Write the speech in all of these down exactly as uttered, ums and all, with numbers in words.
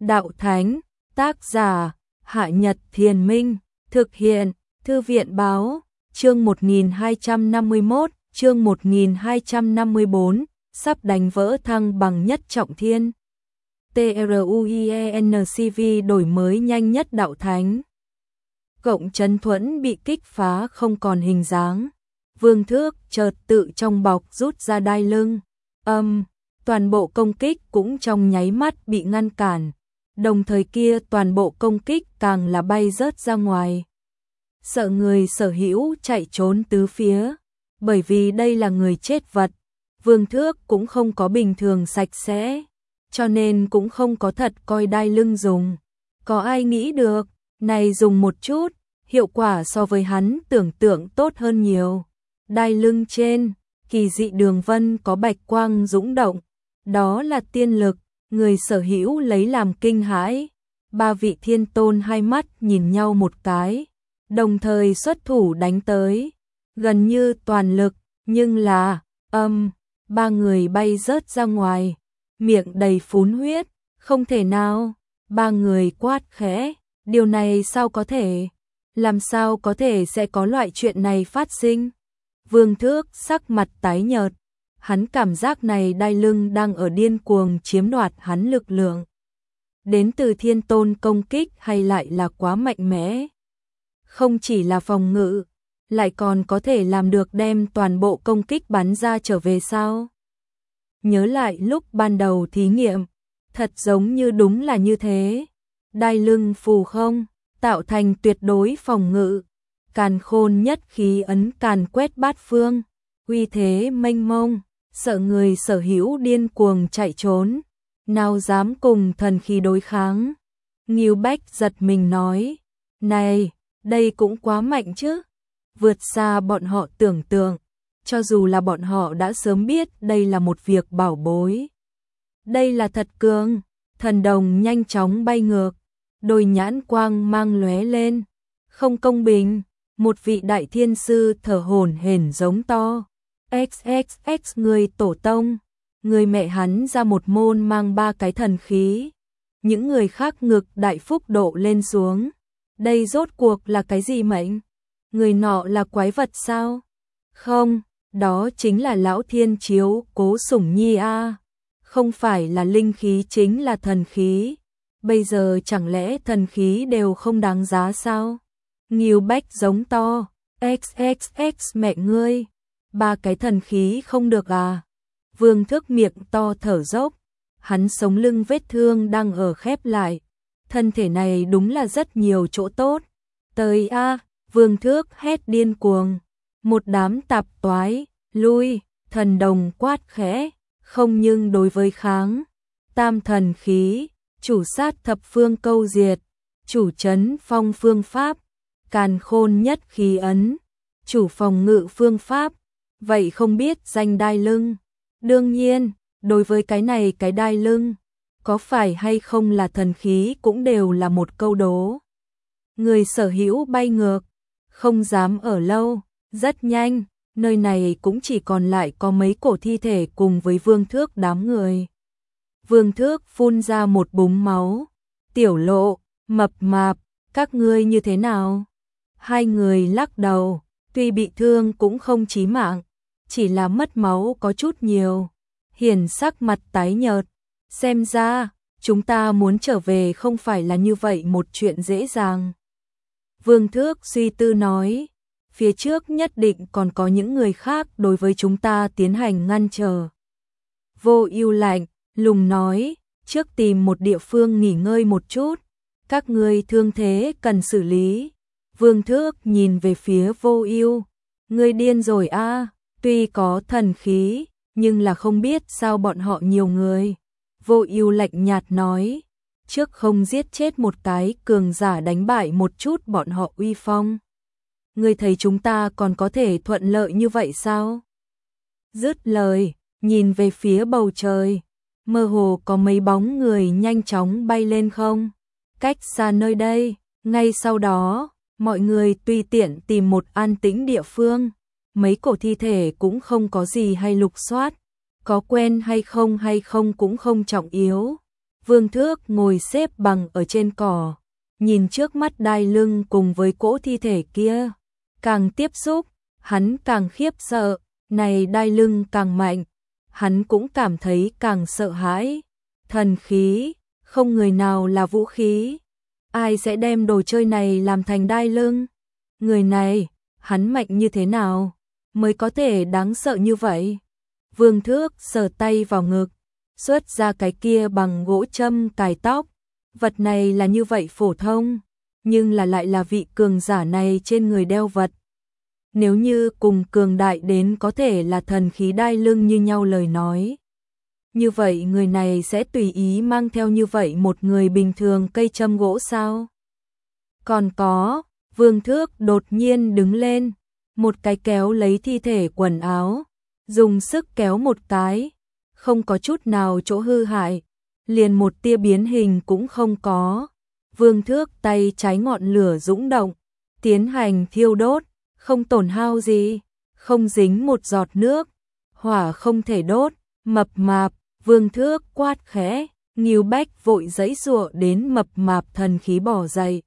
Đạo Thánh, tác giả, Hạ Nhật Thiền Minh, thực hiện, Thư viện Báo, chương một nghìn hai trăm năm mươi mốt, chương một nghìn hai trăm năm mươi bốn, sắp đánh vỡ thăng bằng nhất trọng thiên. TRUIENCV đổi mới nhanh nhất Đạo Thánh. Cộng Trấn Thuẫn bị kích phá không còn hình dáng. Vương Thước chợt tự trong bọc rút ra đai lưng. Âm, toàn bộ công kích cũng trong nháy mắt bị ngăn cản. Đồng thời kia toàn bộ công kích càng là bay rớt ra ngoài. Sợ người sở hữu chạy trốn tứ phía. Bởi vì đây là người chết vật. Vương Thước cũng không có bình thường sạch sẽ. Cho nên cũng không có thật coi đai lưng dùng. Có ai nghĩ được, này dùng một chút, hiệu quả so với hắn tưởng tượng tốt hơn nhiều. Đai lưng trên, kỳ dị đường vân có bạch quang dũng động. Đó là tiên lực, người sở hữu lấy làm kinh hãi. Ba vị thiên tôn hai mắt nhìn nhau một cái, đồng thời xuất thủ đánh tới. Gần như toàn lực, nhưng là, âm, ba người bay rớt ra ngoài. Miệng đầy phún huyết, không thể nào, ba người quát khẽ, điều này sao có thể, làm sao có thể sẽ có loại chuyện này phát sinh. Vương Thước sắc mặt tái nhợt, hắn cảm giác này đai lưng đang ở điên cuồng chiếm đoạt hắn lực lượng. Đến từ thiên tôn công kích hay lại là quá mạnh mẽ. Không chỉ là phòng ngự, lại còn có thể làm được đem toàn bộ công kích bắn ra trở về sao. Nhớ lại lúc ban đầu thí nghiệm, thật giống như đúng là như thế. Đai lưng phù không, tạo thành tuyệt đối phòng ngự. Càn khôn nhất khí ấn càn quét bát phương, uy thế mênh mông, sợ người sở hữu điên cuồng chạy trốn. Nào dám cùng thần khí đối kháng. Ngưu Bách giật mình nói, này, đây cũng quá mạnh chứ. Vượt xa bọn họ tưởng tượng. Cho dù là bọn họ đã sớm biết đây là một việc bảo bối. Đây là thật cường. Thần đồng nhanh chóng bay ngược. Đôi nhãn quang mang lóe lên. Không công bình. Một vị đại thiên sư thở hổn hển giống to. X X X người tổ tông. Người mẹ hắn ra một môn mang ba cái thần khí. Những người khác ngực đại phúc độ lên xuống. Đây rốt cuộc là cái gì mệnh? Người nọ là quái vật sao? Không. Đó chính là lão thiên chiếu Cố Sủng Nhi a, không phải là linh khí chính là thần khí. Bây giờ chẳng lẽ thần khí đều không đáng giá sao? Ngưu Bách giống to, X X X mẹ ngươi, ba cái thần khí không được à? Vương Thước miệng to thở dốc, hắn sống lưng vết thương đang ở khép lại, thân thể này đúng là rất nhiều chỗ tốt. Tới a, Vương Thước hét điên cuồng. Một đám tạp toái, lui, thần đồng quát khẽ, không nhưng đối với kháng. Tam thần khí, chủ sát thập phương câu diệt, chủ trấn phong phương pháp, càn khôn nhất khí ấn, chủ phòng ngự phương pháp. Vậy không biết danh đai lưng. Đương nhiên, đối với cái này cái đai lưng, có phải hay không là thần khí cũng đều là một câu đố. Người sở hữu bay ngược, không dám ở lâu. Rất nhanh, nơi này cũng chỉ còn lại có mấy cổ thi thể cùng với Vương Thước đám người. Vương Thước phun ra một búng máu. Tiểu Lộ, Mập Mạp, các ngươi như thế nào? Hai người lắc đầu, tuy bị thương cũng không chí mạng, chỉ là mất máu có chút nhiều. Hiển sắc mặt tái nhợt, xem ra, chúng ta muốn trở về không phải là như vậy một chuyện dễ dàng. Vương Thước suy tư nói. Phía trước nhất định còn có những người khác đối với chúng ta tiến hành ngăn trở. Vô Ưu lạnh, lùng nói, trước tìm một địa phương nghỉ ngơi một chút, các ngươi thương thế cần xử lý. Vương Thước nhìn về phía Vô Ưu, ngươi điên rồi a, à, tuy có thần khí, nhưng là không biết sao bọn họ nhiều người. Vô Ưu lạnh nhạt nói, trước không giết chết một cái cường giả đánh bại một chút bọn họ uy phong. Ngươi thấy chúng ta còn có thể thuận lợi như vậy sao? Dứt lời, nhìn về phía bầu trời, mơ hồ có mấy bóng người nhanh chóng bay lên không? Cách xa nơi đây, ngay sau đó, mọi người tùy tiện tìm một an tĩnh địa phương. Mấy cổ thi thể cũng không có gì hay lục soát, có quen hay không hay không cũng không trọng yếu. Vương Thước ngồi xếp bằng ở trên cỏ, nhìn trước mắt đai lưng cùng với cỗ thi thể kia. Càng tiếp xúc, hắn càng khiếp sợ, này đai lưng càng mạnh, hắn cũng cảm thấy càng sợ hãi. Thần khí, không người nào là vũ khí. Ai sẽ đem đồ chơi này làm thành đai lưng? Người này, hắn mạnh như thế nào mới có thể đáng sợ như vậy? Vương Thước sờ tay vào ngực, xuất ra cái kia bằng gỗ châm cài tóc. Vật này là như vậy phổ thông, nhưng là lại là vị cường giả này trên người đeo vật. Nếu như cùng cường đại đến có thể là thần khí đai lưng như nhau lời nói, như vậy người này sẽ tùy ý mang theo như vậy một người bình thường cây châm gỗ sao? Còn có, Vương Thước đột nhiên đứng lên, một cái kéo lấy thi thể quần áo, dùng sức kéo một cái, không có chút nào chỗ hư hại, liền một tia biến hình cũng không có. Vương Thước tay trái ngọn lửa dũng động, tiến hành thiêu đốt, không tổn hao gì, không dính một giọt nước, hỏa không thể đốt, mập mạp. Vương Thước quát khẽ, Ngưu Bách vội giãy giụa đến mập mạp thần khí bỏ dậy.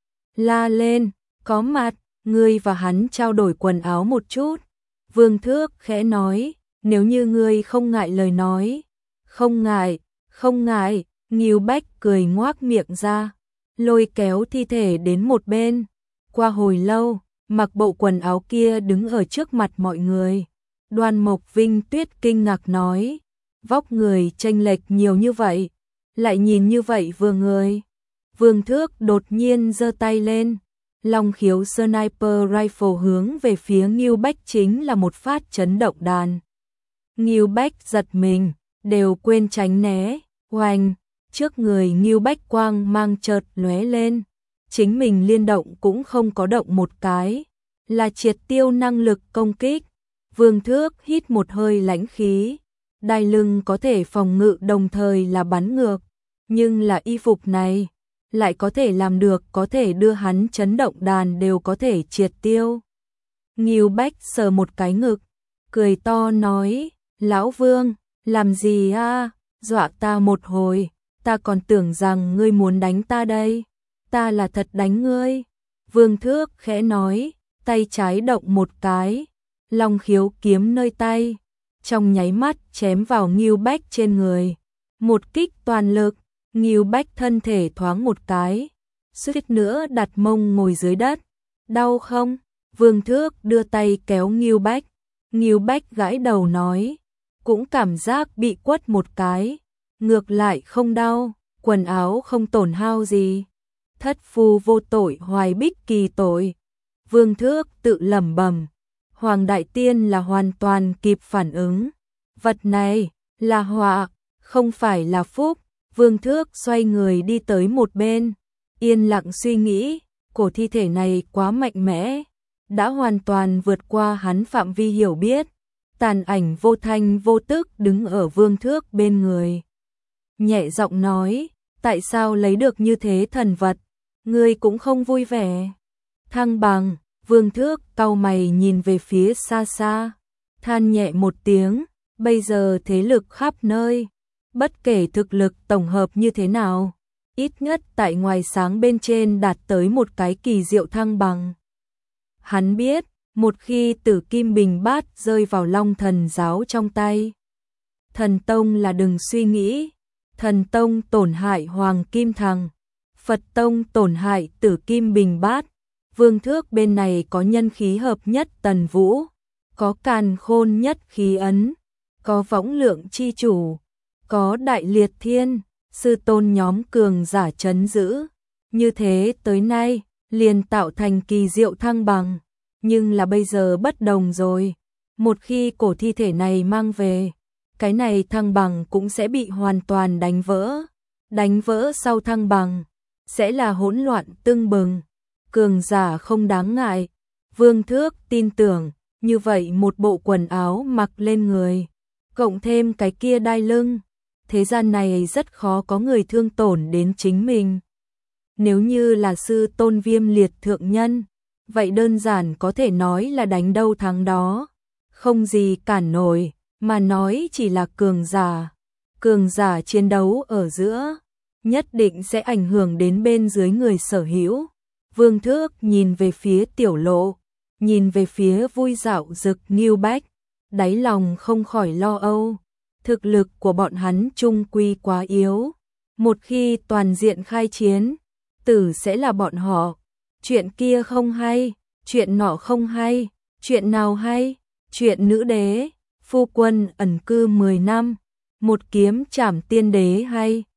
La lên, có mặt, ngươi và hắn trao đổi quần áo một chút. Vương Thước khẽ nói, nếu như ngươi không ngại lời nói. Không ngại, không ngại, Ngưu Bách cười ngoác miệng ra, lôi kéo thi thể đến một bên. Qua hồi lâu, mặc bộ quần áo kia đứng ở trước mặt mọi người. Đoan Mộc Vinh Tuyết kinh ngạc nói, vóc người chênh lệch nhiều như vậy, lại nhìn như vậy vừa người. Vương Thước đột nhiên giơ tay lên, Long Khiếu Sniper Rifle hướng về phía Ngưu Bách chính là một phát chấn động đàn. Ngưu Bách giật mình, đều quên tránh né, oanh, trước người Ngưu Bách quang mang chợt lóe lên, chính mình liên động cũng không có động một cái, là triệt tiêu năng lực công kích. Vương Thước hít một hơi lãnh khí. Đai lưng có thể phòng ngự đồng thời là bắn ngược, nhưng là y phục này lại có thể làm được, có thể đưa hắn chấn động đàn đều có thể triệt tiêu. Ngưu Bách sờ một cái ngực, cười to nói, Lão Vương, làm gì a? Dọa ta một hồi, ta còn tưởng rằng ngươi muốn đánh ta đây, ta là thật đánh ngươi. Vương Thước khẽ nói, tay trái động một cái, Long Khiếu kiếm nơi tay, trong nháy mắt chém vào Ngưu Bách trên người. Một kích toàn lực, Ngưu Bách thân thể thoáng một cái, suýt nữa đặt mông ngồi dưới đất. Đau không? Vương Thước đưa tay kéo Ngưu Bách. Ngưu Bách gãi đầu nói, cũng cảm giác bị quất một cái, ngược lại không đau, quần áo không tổn hao gì. Thất phu vô tội hoài bích kỳ tội. Vương Thước tự lẩm bẩm. Hoàng Đại Tiên là hoàn toàn kịp phản ứng. Vật này là họa, không phải là phúc. Vương Thước xoay người đi tới một bên, yên lặng suy nghĩ, cổ thi thể này quá mạnh mẽ, đã hoàn toàn vượt qua hắn phạm vi hiểu biết. Tàn ảnh vô thanh vô tức đứng ở Vương Thước bên người, nhẹ giọng nói, tại sao lấy được như thế thần vật, ngươi cũng không vui vẻ. Thăng Bằng. Vương Thước cau mày nhìn về phía xa xa, than nhẹ một tiếng, bây giờ thế lực khắp nơi, bất kể thực lực tổng hợp như thế nào, ít nhất tại ngoài sáng bên trên đạt tới một cái kỳ diệu thăng bằng. Hắn biết, một khi Tử Kim Bình Bát rơi vào Long Thần Giáo trong tay, Thần Tông là đừng suy nghĩ, Thần Tông tổn hại Hoàng Kim Thằng, Phật Tông tổn hại Tử Kim Bình Bát. Vương Thước bên này có nhân khí hợp nhất Tần Vũ, có càn khôn nhất khí ấn, có võng lượng chi chủ, có đại liệt thiên, sư tôn nhóm cường giả trấn giữ. Như thế tới nay, liền tạo thành kỳ diệu thăng bằng. Nhưng là bây giờ bất đồng rồi. Một khi cổ thi thể này mang về, cái này thăng bằng cũng sẽ bị hoàn toàn đánh vỡ. Đánh vỡ sau thăng bằng, sẽ là hỗn loạn tưng bừng. Cường giả không đáng ngại. Vương Thước tin tưởng, như vậy một bộ quần áo mặc lên người, cộng thêm cái kia đai lưng, thế gian này rất khó có người thương tổn đến chính mình. Nếu như là sư tôn Viêm Liệt thượng nhân, vậy đơn giản có thể nói là đánh đâu thắng đó, không gì cản nổi, mà nói chỉ là cường giả. Cường giả chiến đấu ở giữa, nhất định sẽ ảnh hưởng đến bên dưới người sở hữu. Vương Thước nhìn về phía Tiểu Lộ, nhìn về phía vui dạo dực Ngưu Bách, đáy lòng không khỏi lo âu. Thực lực của bọn hắn chung quy quá yếu. Một khi toàn diện khai chiến, tử sẽ là bọn họ. Chuyện kia không hay, chuyện nọ không hay, chuyện nào hay? Chuyện nữ đế, phu quân ẩn cư mười năm, một kiếm trảm tiên đế hay?